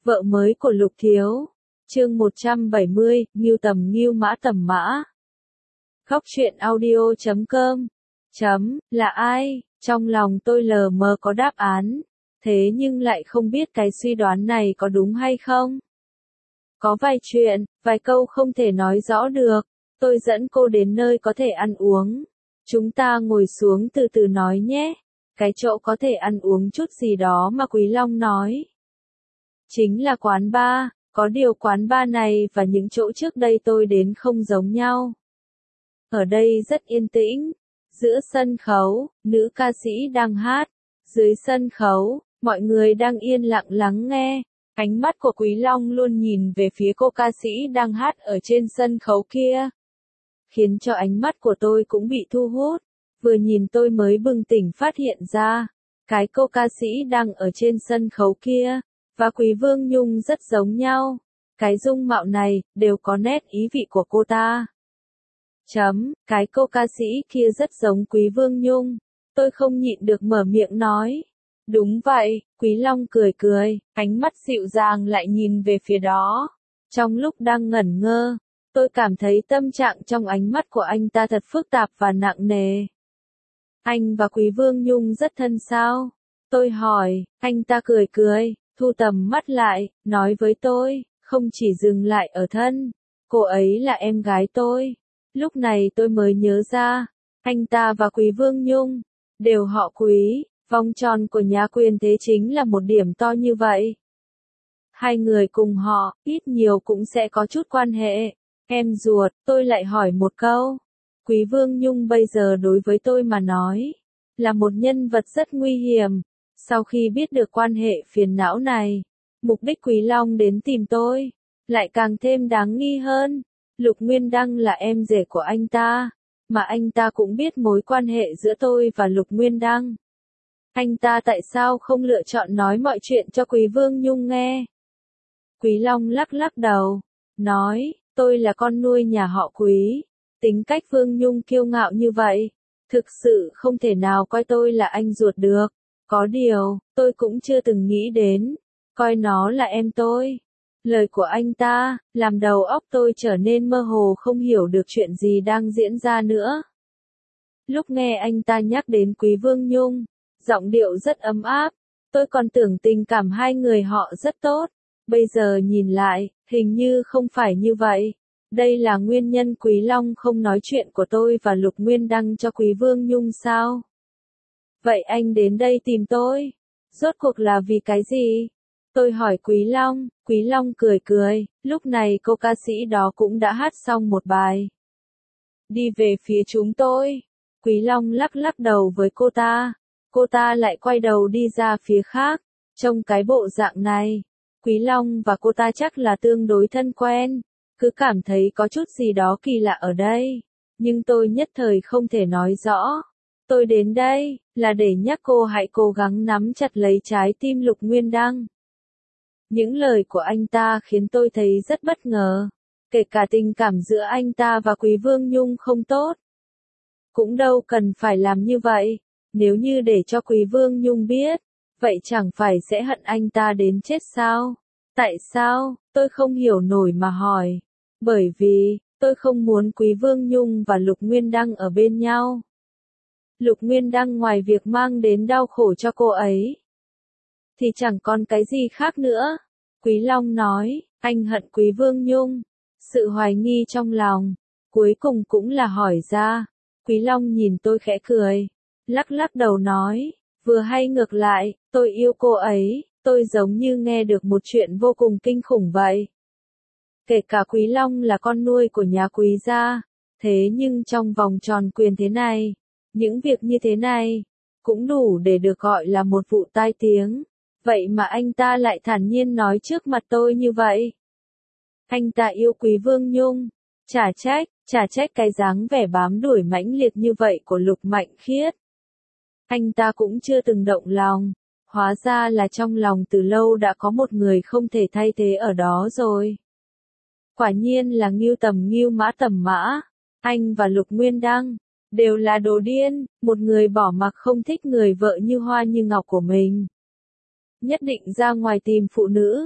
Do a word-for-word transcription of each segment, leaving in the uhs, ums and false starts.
Vợ mới của Lục Thiếu. Chương một trăm bảy mươi, Ngưu tầm ngưu mã tầm mã. Khóc chuyện audio chấm com. Chấm, là ai? Trong lòng tôi lờ mờ có đáp án. Thế nhưng lại không biết cái suy đoán này có đúng hay không. Có vài chuyện, vài câu không thể nói rõ được. Tôi dẫn cô đến nơi có thể ăn uống. Chúng ta ngồi xuống từ từ nói nhé. Cái chỗ có thể ăn uống chút gì đó mà Quý Long nói. Chính là quán bar, có điều quán bar này và những chỗ trước đây tôi đến không giống nhau. Ở đây rất yên tĩnh. Giữa sân khấu, nữ ca sĩ đang hát. Dưới sân khấu, mọi người đang yên lặng lắng nghe. Ánh mắt của Quý Long luôn nhìn về phía cô ca sĩ đang hát ở trên sân khấu kia. Khiến cho ánh mắt của tôi cũng bị thu hút. Vừa nhìn tôi mới bừng tỉnh phát hiện ra. Cái cô ca sĩ đang ở trên sân khấu kia. Và Quý Vương Nhung rất giống nhau. Cái dung mạo này, đều có nét ý vị của cô ta. Chấm, cái cô ca sĩ kia rất giống Quý Vương Nhung. Tôi không nhịn được mở miệng nói. Đúng vậy, Quý Long cười cười, ánh mắt dịu dàng lại nhìn về phía đó. Trong lúc đang ngẩn ngơ, tôi cảm thấy tâm trạng trong ánh mắt của anh ta thật phức tạp và nặng nề. Anh và Quý Vương Nhung rất thân sao? Tôi hỏi, anh ta cười cười, thu tầm mắt lại, nói với tôi, không chỉ dừng lại ở thân. Cô ấy là em gái tôi. Lúc này tôi mới nhớ ra, anh ta và Quý Vương Nhung, đều họ Quý, vòng tròn của nhà quyền thế chính là một điểm to như vậy. Hai người cùng họ, ít nhiều cũng sẽ có chút quan hệ. Em ruột, tôi lại hỏi một câu. Quý Vương Nhung bây giờ đối với tôi mà nói, là một nhân vật rất nguy hiểm. Sau khi biết được quan hệ phiền não này, mục đích Quý Long đến tìm tôi, lại càng thêm đáng nghi hơn. Lục Nguyên Đăng là em rể của anh ta, mà anh ta cũng biết mối quan hệ giữa tôi và Lục Nguyên Đăng. Anh ta tại sao không lựa chọn nói mọi chuyện cho Quý Vương Nhung nghe? Quý Long lắc lắc đầu, nói, tôi là con nuôi nhà họ Quý, tính cách Vương Nhung kiêu ngạo như vậy, thực sự không thể nào coi tôi là anh ruột được. Có điều, tôi cũng chưa từng nghĩ đến, coi nó là em tôi. Lời của anh ta, làm đầu óc tôi trở nên mơ hồ không hiểu được chuyện gì đang diễn ra nữa. Lúc nghe anh ta nhắc đến Quý Vương Nhung, giọng điệu rất ấm áp, tôi còn tưởng tình cảm hai người họ rất tốt. Bây giờ nhìn lại, hình như không phải như vậy. Đây là nguyên nhân Quý Long không nói chuyện của tôi và Lục Nguyên Đăng cho Quý Vương Nhung sao? Vậy anh đến đây tìm tôi, rốt cuộc là vì cái gì? Tôi hỏi Quý Long, Quý Long cười cười, lúc này cô ca sĩ đó cũng đã hát xong một bài. Đi về phía chúng tôi. Quý Long lắc lắc đầu với cô ta, cô ta lại quay đầu đi ra phía khác. Trong cái bộ dạng này, Quý Long và cô ta chắc là tương đối thân quen, cứ cảm thấy có chút gì đó kỳ lạ ở đây, nhưng tôi nhất thời không thể nói rõ. Tôi đến đây, là để nhắc cô hãy cố gắng nắm chặt lấy trái tim Lục Nguyên Đăng. Những lời của anh ta khiến tôi thấy rất bất ngờ, kể cả tình cảm giữa anh ta và Quý Vương Nhung không tốt. Cũng đâu cần phải làm như vậy, nếu như để cho Quý Vương Nhung biết, vậy chẳng phải sẽ hận anh ta đến chết sao? Tại sao? Tôi không hiểu nổi mà hỏi. Bởi vì, tôi không muốn Quý Vương Nhung và Lục Nguyên Đăng ở bên nhau. Lục Nguyên Đăng ngoài việc mang đến đau khổ cho cô ấy, thì chẳng còn cái gì khác nữa. Quý Long nói, anh hận Quý Vương Nhung. Sự hoài nghi trong lòng, cuối cùng cũng là hỏi ra. Quý Long nhìn tôi khẽ cười, lắc lắc đầu nói, vừa hay ngược lại, tôi yêu cô ấy, tôi giống như nghe được một chuyện vô cùng kinh khủng vậy. Kể cả Quý Long là con nuôi của nhà Quý gia, thế nhưng trong vòng tròn quyền thế này, những việc như thế này, cũng đủ để được gọi là một vụ tai tiếng. Vậy mà anh ta lại thản nhiên nói trước mặt tôi như vậy. Anh ta yêu Quý Vương Nhung. Chả trách, chả trách cái dáng vẻ bám đuổi mãnh liệt như vậy của Lục Mạnh Khiết. Anh ta cũng chưa từng động lòng. Hóa ra là trong lòng từ lâu đã có một người không thể thay thế ở đó rồi. Quả nhiên là ngưu tầm ngưu mã tầm mã. Anh và Lục Nguyên Đăng đều là đồ điên, một người bỏ mặc không thích người vợ như hoa như ngọc của mình. Nhất định ra ngoài tìm phụ nữ.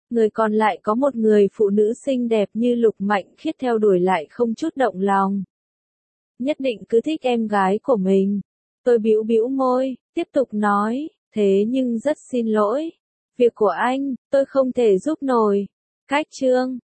Người còn lại có một người phụ nữ xinh đẹp như Lục Mạnh Khiết theo đuổi lại không chút động lòng. Nhất định cứ thích em gái của mình. Tôi bĩu bĩu môi, tiếp tục nói, thế nhưng rất xin lỗi. Việc của anh, tôi không thể giúp nổi. Cách chương